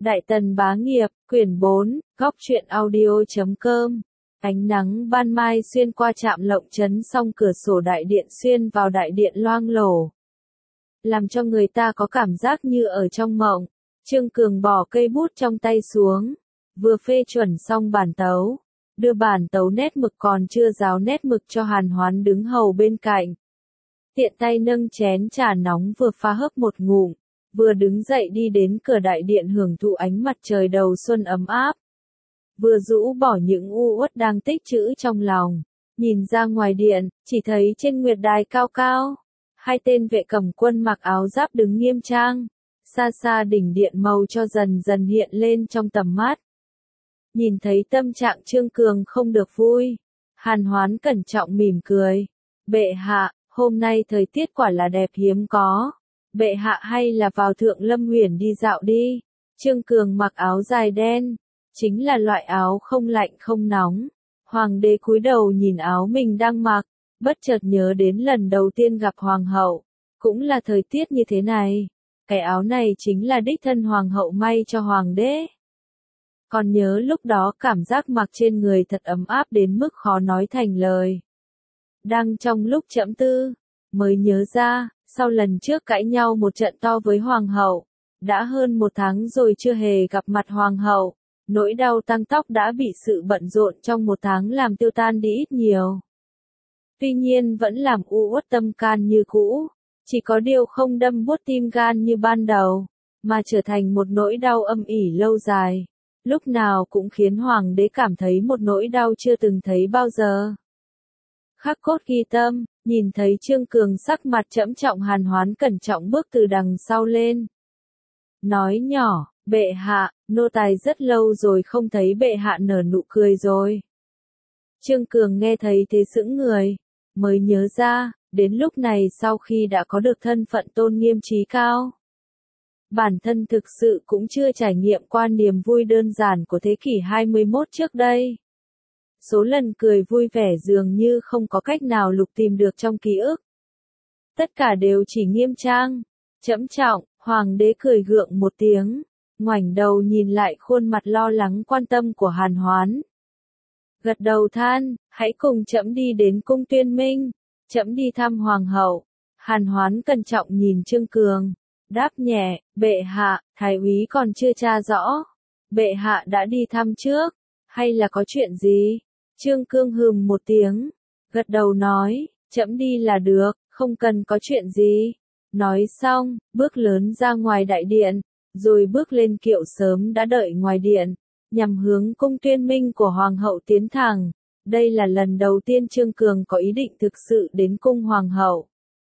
Đại Tần Bá Nghiệp, quyển 4, góc truyện audio.com. Ánh nắng ban mai xuyên qua trạm Lộng Trấn song cửa sổ đại điện xuyên vào đại điện loang lổ, làm cho người ta có cảm giác như ở trong mộng. Trương Cường bỏ cây bút trong tay xuống, vừa phê chuẩn xong bản tấu, đưa bản tấu nét mực còn chưa ráo nét mực cho Hàn Hoán đứng hầu bên cạnh. Tiện tay nâng chén trà nóng vừa pha hớp một ngụm, vừa đứng dậy đi đến cửa đại điện hưởng thụ ánh mặt trời đầu xuân ấm áp. Vừa rũ bỏ những u uất đang tích trữ trong lòng, nhìn ra ngoài điện, chỉ thấy trên nguyệt đài cao cao, hai tên vệ cầm quân mặc áo giáp đứng nghiêm trang, xa xa đỉnh điện màu cho dần dần hiện lên trong tầm mắt. Nhìn thấy tâm trạng Trương Cường không được vui, Hàn Hoán cẩn trọng mỉm cười. Bệ hạ, hôm nay thời tiết quả là đẹp hiếm có. Bệ hạ hay là vào Thượng Lâm Uyển đi dạo đi. Trương Cường mặc áo dài đen, chính là loại áo không lạnh không nóng. Hoàng đế cúi đầu nhìn áo mình đang mặc, bất chợt nhớ đến lần đầu tiên gặp hoàng hậu, cũng là thời tiết như thế này. Cái áo này chính là đích thân hoàng hậu may cho hoàng đế. Còn nhớ lúc đó cảm giác mặc trên người thật ấm áp đến mức khó nói thành lời. Đang trong lúc trẫm tư, mới nhớ ra, sau lần trước cãi nhau một trận to với hoàng hậu, đã hơn 1 tháng rồi chưa hề gặp mặt hoàng hậu, nỗi đau tăng tóc đã bị sự bận rộn trong 1 tháng làm tiêu tan đi ít nhiều. Tuy nhiên vẫn làm u uất tâm can như cũ, chỉ có điều không đâm buốt tim gan như ban đầu, mà trở thành một nỗi đau âm ỉ lâu dài, lúc nào cũng khiến hoàng đế cảm thấy một nỗi đau chưa từng thấy bao giờ. Khắc cốt ghi tâm, nhìn thấy Trương Cường sắc mặt trẫm trọng, Hàn Hoán cẩn trọng bước từ đằng sau lên. Nói nhỏ, bệ hạ, nô tài rất lâu rồi không thấy bệ hạ nở nụ cười rồi. Trương Cường nghe thấy thế sững người, mới nhớ ra, đến lúc này sau khi đã có được thân phận tôn nghiêm trí cao, bản thân thực sự cũng chưa trải nghiệm qua niềm vui đơn giản của thế kỷ 21 trước đây. Số lần cười vui vẻ dường như không có cách nào lục tìm được trong ký ức. Tất cả đều chỉ nghiêm trang, trẫm trọng. Hoàng đế cười gượng một tiếng, ngoảnh đầu nhìn lại khuôn mặt lo lắng quan tâm của Hàn Hoán. Gật đầu than, hãy cùng trẫm đi đến cung Tuyên Minh, trẫm đi thăm hoàng hậu. Hàn Hoán cẩn trọng nhìn Trương Cường, đáp nhẹ, bệ hạ, thái úy còn chưa tra rõ. Bệ hạ đã đi thăm trước, hay là có chuyện gì? Trương Cường hừm một tiếng, gật đầu nói, trẫm đi là được, không cần có chuyện gì. Nói xong, bước lớn ra ngoài đại điện, rồi bước lên kiệu sớm đã đợi ngoài điện, nhằm hướng cung Tuyên Minh của hoàng hậu tiến thẳng. Đây là lần đầu tiên Trương Cường có ý định thực sự đến cung hoàng hậu.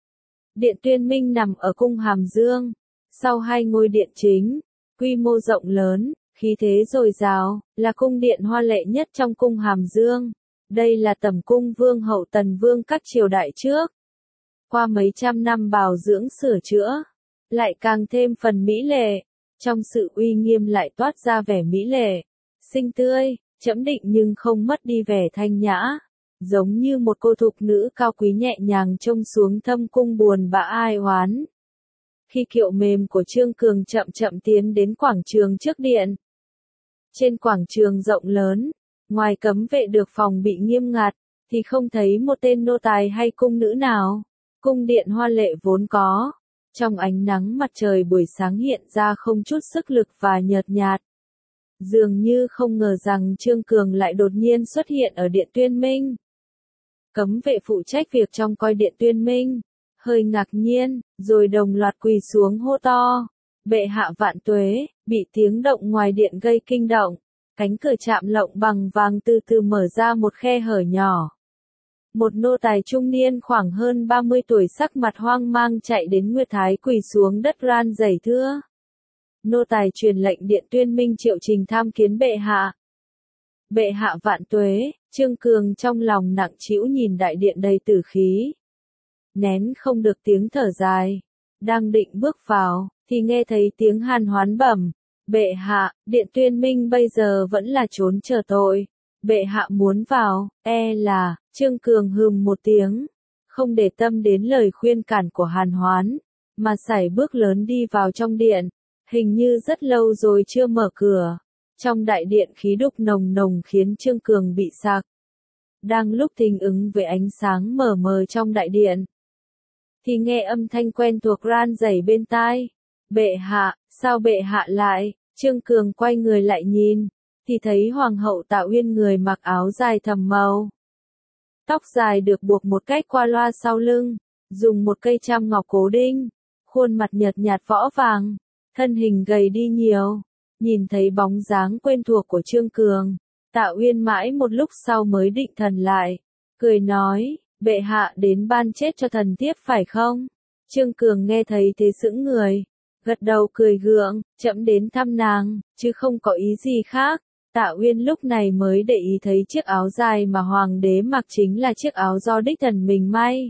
Điện Tuyên Minh nằm ở cung Hàm Dương, sau 2 ngôi điện chính, quy mô rộng lớn, khí thế dồi dào, là cung điện hoa lệ nhất trong cung Hàm Dương. Đây là tẩm cung vương hậu Tần Vương các triều đại trước. Qua mấy trăm năm bảo dưỡng sửa chữa, lại càng thêm phần mỹ lệ, trong sự uy nghiêm lại toát ra vẻ mỹ lệ, xinh tươi, trẫm định nhưng không mất đi vẻ thanh nhã, giống như một cô thục nữ cao quý nhẹ nhàng trông xuống thâm cung buồn bã ai oán. Khi kiệu mềm của Trương Cường chậm chậm tiến đến quảng trường trước điện. Trên quảng trường rộng lớn, ngoài cấm vệ được phòng bị nghiêm ngặt, thì không thấy một tên nô tài hay cung nữ nào. Cung điện hoa lệ vốn có, trong ánh nắng mặt trời buổi sáng hiện ra không chút sức lực và nhợt nhạt. Dường như không ngờ rằng Trương Cường lại đột nhiên xuất hiện ở điện Tuyên Minh. Cấm vệ phụ trách việc trong coi điện Tuyên Minh, hơi ngạc nhiên, rồi đồng loạt quỳ xuống hô to. Bệ hạ vạn tuế, bị tiếng động ngoài điện gây kinh động. Cánh cửa chạm Lộng bằng vàng từ từ mở ra một khe hở nhỏ. Một nô tài trung niên khoảng hơn 30 tuổi sắc mặt hoang mang chạy đến Nguyệt Thái quỳ xuống đất ran rẩy thưa. Nô tài truyền lệnh điện Tuyên Minh triệu trình tham kiến bệ hạ. Bệ hạ vạn tuế, Trương Cường trong lòng nặng trĩu nhìn đại điện đầy tử khí. Nén không được tiếng thở dài. Đang định bước vào, thì nghe thấy tiếng Hàn Hoán bẩm. Bệ hạ, điện Tuyên Minh bây giờ vẫn là trốn chờ tội. Bệ hạ muốn vào, là, Trương Cường hừm một tiếng, không để tâm đến lời khuyên cản của Hàn Hoán, mà sải bước lớn đi vào trong điện, Hình như rất lâu rồi chưa mở cửa. Trong đại điện khí đục nồng nồng khiến Trương Cường bị sặc. Đang lúc thích ứng với ánh sáng mờ mờ trong đại điện, thì nghe âm thanh quen thuộc ran rẩy bên tai. Bệ hạ, sao bệ hạ lại? Trương Cường quay người lại nhìn, thì thấy Hoàng hậu Tạ Uyên người mặc áo dài thầm màu. Tóc dài được buộc một cách qua loa sau lưng, dùng một cây trăm ngọc cố định, khuôn mặt nhợt nhạt võ vàng, thân hình gầy đi nhiều. Nhìn thấy bóng dáng quen thuộc của Trương Cường, Tạ Uyên mãi một lúc sau mới định thần lại, cười nói, bệ hạ đến ban chết cho thần thiếp phải không? Trương Cường nghe thấy thế sững người, gật đầu cười gượng, trẫm đến thăm nàng, chứ không có ý gì khác. Tạ Uyên lúc này mới để ý thấy chiếc áo dài mà hoàng đế mặc chính là chiếc áo do đích thần mình may.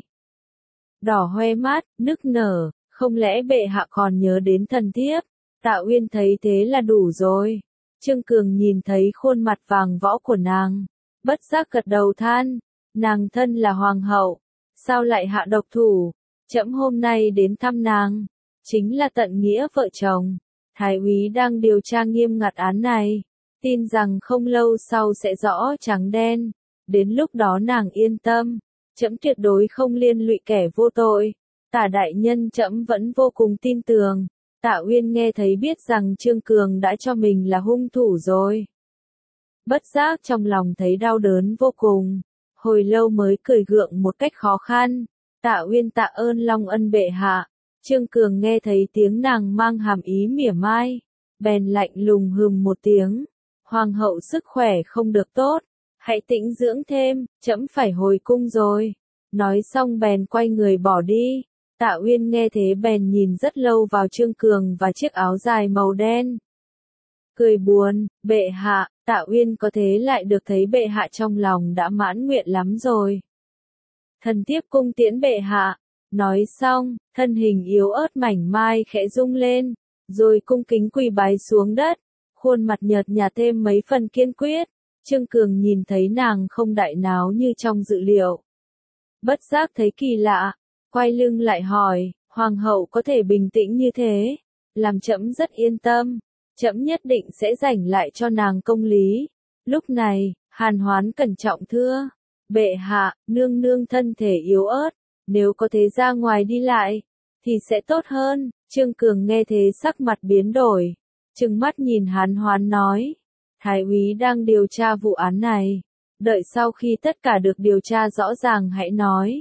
Đỏ hoe mắt, nức nở, không lẽ bệ hạ còn nhớ đến thần thiếp? Tạ Uyên thấy thế là đủ rồi. Trương Cường nhìn thấy khuôn mặt vàng võ của nàng, bất giác gật đầu than, nàng thân là hoàng hậu, sao lại hạ độc thủ? Trẫm hôm nay đến thăm nàng, chính là tận nghĩa vợ chồng. Thái úy đang điều tra nghiêm ngặt án này, tin rằng không lâu sau sẽ rõ trắng đen. Đến lúc đó nàng yên tâm, trẫm tuyệt đối không liên lụy kẻ vô tội. Tả đại nhân trẫm vẫn vô cùng tin tưởng. Tạ Uyên nghe thấy biết rằng Trương Cường đã cho mình là hung thủ rồi. Bất giác trong lòng thấy đau đớn vô cùng, hồi lâu mới cười gượng một cách khó khăn. Tạ Uyên tạ ơn long ân bệ hạ. Trương Cường nghe thấy tiếng nàng mang hàm ý mỉa mai, bèn lạnh lùng hừm một tiếng. Hoàng hậu sức khỏe không được tốt, hãy tĩnh dưỡng thêm, trẫm phải hồi cung rồi. Nói xong bèn quay người bỏ đi. Tạ Uyên nghe thế bèn nhìn rất lâu vào Trương Cường và chiếc áo dài màu đen. Cười buồn, bệ hạ, Tạ Uyên có thế lại được thấy bệ hạ trong lòng đã mãn nguyện lắm rồi. Thần thiếp cung tiễn bệ hạ. Nói xong, thân hình yếu ớt mảnh mai khẽ rung lên, rồi cung kính quỳ bái xuống đất, khuôn mặt nhợt nhạt thêm mấy phần kiên quyết. Trương Cường nhìn thấy nàng không đại náo như trong dự liệu. Bất giác thấy kỳ lạ, quay lưng lại hỏi, hoàng hậu có thể bình tĩnh như thế, làm trẫm rất yên tâm, trẫm nhất định sẽ giành lại cho nàng công lý. Lúc này, Hàn Hoán cẩn trọng thưa, bệ hạ, nương nương thân thể yếu ớt, nếu có thể ra ngoài đi lại, thì sẽ tốt hơn. Trương Cường nghe thế sắc mặt biến đổi, trừng mắt nhìn Hàn Hoán nói, Thái úy đang điều tra vụ án này, đợi sau khi tất cả được điều tra rõ ràng hãy nói.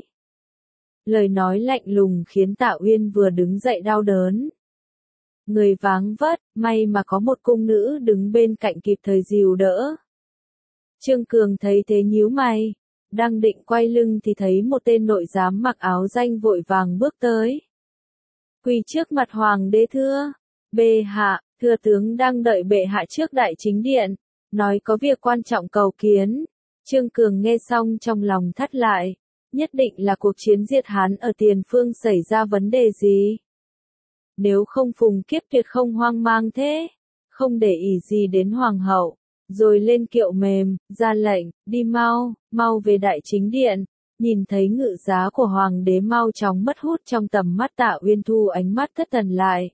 Lời nói lạnh lùng khiến Tạ Uyên vừa đứng dậy đau đớn. Người váng vất, may mà có một cung nữ đứng bên cạnh kịp thời dìu đỡ. Trương Cường thấy thế nhíu mày, đang định quay lưng thì thấy một tên nội giám mặc áo danh vội vàng bước tới. Quỳ trước mặt hoàng đế thưa, bệ hạ, thừa tướng đang đợi bệ hạ trước đại chính điện, nói có việc quan trọng cầu kiến. Trương Cường nghe xong trong lòng thắt lại, nhất định là cuộc chiến diệt Hán ở Tiền Phương xảy ra vấn đề gì. Nếu không Phùng Kiếp tuyệt không hoang mang thế, không để ý gì đến hoàng hậu, rồi lên kiệu mềm, ra lệnh, đi mau, mau về đại chính điện. Nhìn thấy ngự giá của hoàng đế mau chóng mất hút trong tầm mắt, Tạ Uyên thu ánh mắt thất thần lại.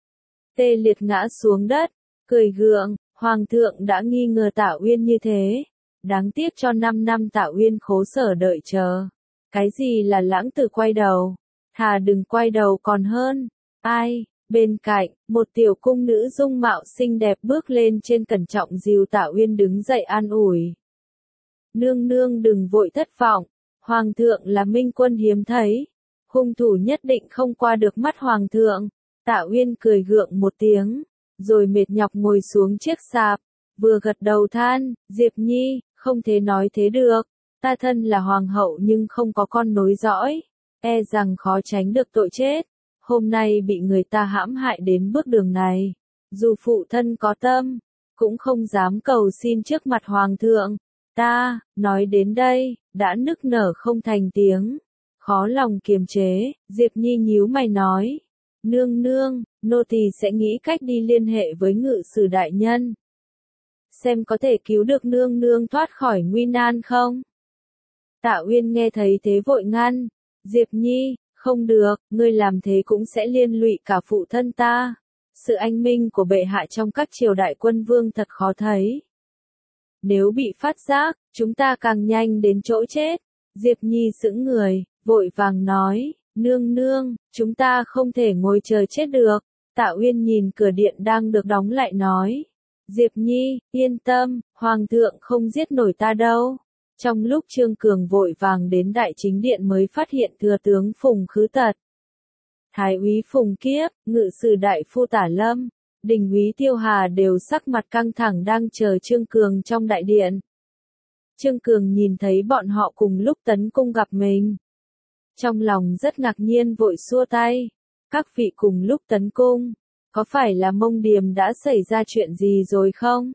Tê liệt ngã xuống đất, cười gượng, hoàng thượng đã nghi ngờ Tạ Uyên như thế. Đáng tiếc cho 5 năm Tạ Uyên khổ sở đợi chờ. Cái gì là lãng tử quay đầu, thà đừng quay đầu còn hơn. Ai? Bên cạnh, một tiểu cung nữ dung mạo xinh đẹp bước lên trên cẩn trọng dìu Tạ Uyên đứng dậy an ủi. Nương nương đừng vội thất vọng, hoàng thượng là minh quân hiếm thấy, hung thủ nhất định không qua được mắt hoàng thượng. Tạ Uyên cười gượng một tiếng, rồi mệt nhọc ngồi xuống chiếc sạp, vừa gật đầu than, Diệp Nhi, không thể nói thế được, ta thân là hoàng hậu nhưng không có con nối dõi, e rằng khó tránh được tội chết. Hôm nay bị người ta hãm hại đến bước đường này, dù phụ thân có tâm, cũng không dám cầu xin trước mặt hoàng thượng. Ta, nói đến đây, đã nức nở không thành tiếng, khó lòng kiềm chế. Diệp Nhi nhíu mày nói, nương nương, nô tỳ sẽ nghĩ cách đi liên hệ với ngự sử đại nhân, xem có thể cứu được nương nương thoát khỏi nguy nan không. Tạ Uyên nghe thấy thế vội ngăn, Diệp Nhi, không được, ngươi làm thế cũng sẽ liên lụy cả phụ thân ta. Sự anh minh của bệ hạ trong các triều đại quân vương thật khó thấy. Nếu bị phát giác, chúng ta càng nhanh đến chỗ chết. Diệp Nhi sững người, vội vàng nói, nương nương, chúng ta không thể ngồi chờ chết được. Tạ Uyên nhìn cửa điện đang được đóng lại nói. Diệp Nhi, yên tâm, Hoàng thượng không giết nổi ta đâu. Trong lúc Trương Cường vội vàng đến đại chính điện mới phát hiện thừa tướng Phùng Khứ Tật, Thái úy Phùng Kiếp, ngự sử đại phu Tả Lâm, đình úy Tiêu Hà đều sắc mặt căng thẳng đang chờ Trương Cường trong đại điện. Trương Cường nhìn thấy bọn họ cùng lúc tấn cung gặp mình. Trong lòng rất ngạc nhiên vội xua tay. Các vị cùng lúc tấn cung, có phải là Mông Điềm đã xảy ra chuyện gì rồi không?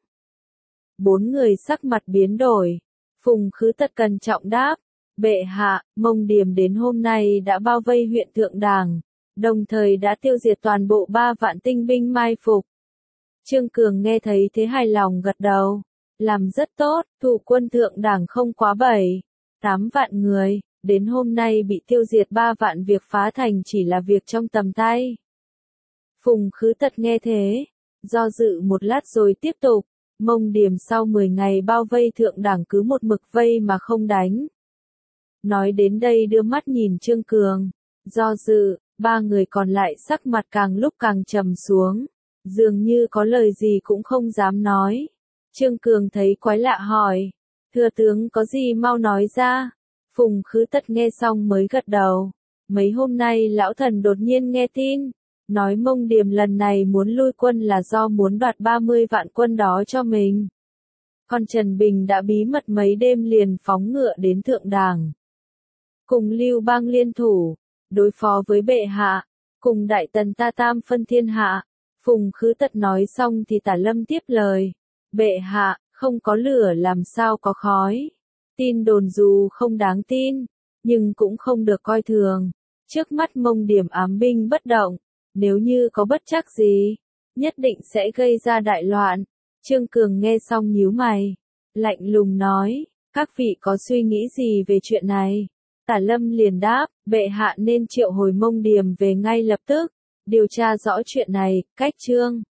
Bốn người sắc mặt biến đổi. Phùng Khứ Tật cẩn trọng đáp, bệ hạ, Mông Điềm đến hôm nay đã bao vây huyện Thượng Đàng, đồng thời đã tiêu diệt toàn bộ 3 vạn tinh binh mai phục. Trương Cường nghe thấy thế hài lòng gật đầu, làm rất tốt, thủ quân Thượng Đàng không quá 7-8 vạn người, đến hôm nay bị tiêu diệt 3 vạn, việc phá thành chỉ là việc trong tầm tay. Phùng Khứ Tật nghe thế, do dự một lát rồi tiếp tục, Mông Điềm sau 10 ngày bao vây Thượng Đàng cứ một mực vây mà không đánh. Nói đến đây đưa mắt nhìn Trương Cường, do dự, 3 người còn lại sắc mặt càng lúc càng trầm xuống, dường như có lời gì cũng không dám nói. Trương Cường thấy quái lạ hỏi, thừa tướng có gì mau nói ra. Phùng Khứ Tật nghe xong mới gật đầu, mấy hôm nay lão thần đột nhiên nghe tin, nói Mông Điềm lần này muốn lui quân là do muốn đoạt 30 vạn quân đó cho mình. Còn Trần Bình đã bí mật mấy đêm liền phóng ngựa đến Thượng Đàng, cùng Lưu Bang liên thủ, đối phó với bệ hạ, cùng đại tần ta tam phân thiên hạ. Phùng Khứ Tật nói xong thì Tả Lâm tiếp lời, bệ hạ, không có lửa làm sao có khói. Tin đồn dù không đáng tin, nhưng cũng không được coi thường. Trước mắt Mông Điềm ám binh bất động, nếu như có bất trắc gì, nhất định sẽ gây ra đại loạn. Trương Cường nghe xong nhíu mày, lạnh lùng nói, các vị có suy nghĩ gì về chuyện này? Tả Lâm liền đáp, bệ hạ nên triệu hồi Mông Điềm về ngay lập tức, điều tra rõ chuyện này. Cách chương